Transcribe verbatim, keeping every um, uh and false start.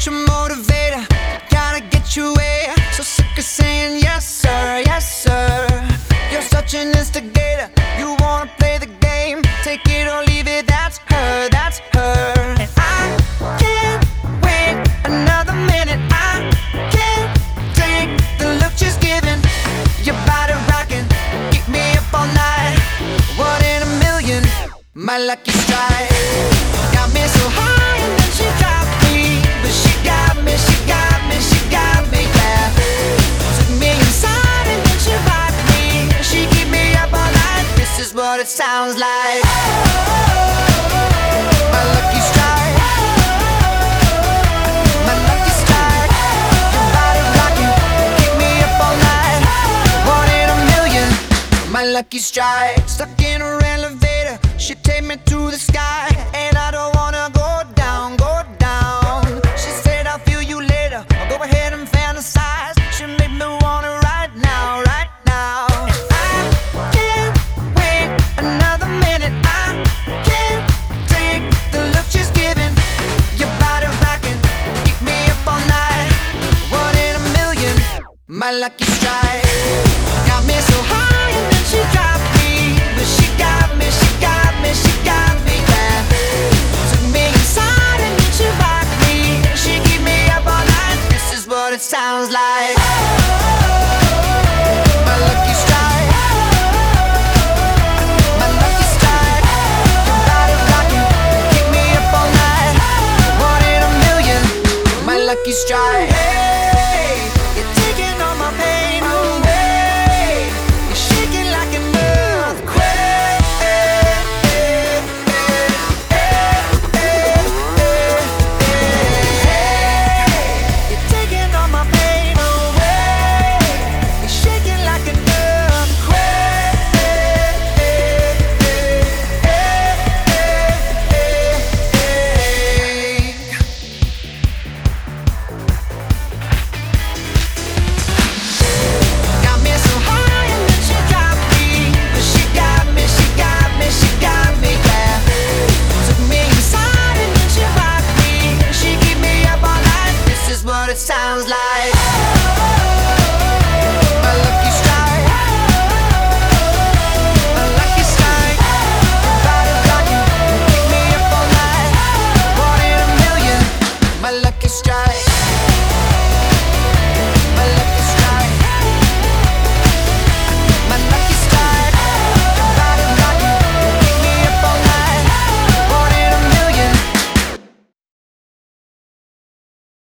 such a motivator, gotta get you way. So sick of saying yes sir, yes sir. You're such an instigator, you wanna play the game. Take it or leave it, that's her, that's her. And I can't wait another minute. I can't take the look she's giving. Your body rocking, keep me up all night. One in a million, my lucky strike. Got me so high and then she dropped me, but she got me, she got me, she got me, yeah. Took me inside and then she rocked me. She keep me up all night. This is what it sounds like. My lucky strike, my lucky strike. Your body rocking, keep me up all night. One in a million, my lucky strike. Stuck in her elevator, she take me to the sky, and I don't wanna go down, go down. She said I'll feel you later, I'll go ahead and fantasize. She made me want it right now, right now. And I can't wait another minute. I can't take the look she's giving. Your body rocking, keep me up all night. One in a million, my lucky strike. Got me so high and then she dropped me, but she got me, she got me, she got me, yeah. Took me inside and then she rocked me. She keep me up all night. This is what it sounds like. My lucky strike, my lucky strike. Your body rocking, keep me up all night. One in a million, my lucky strike.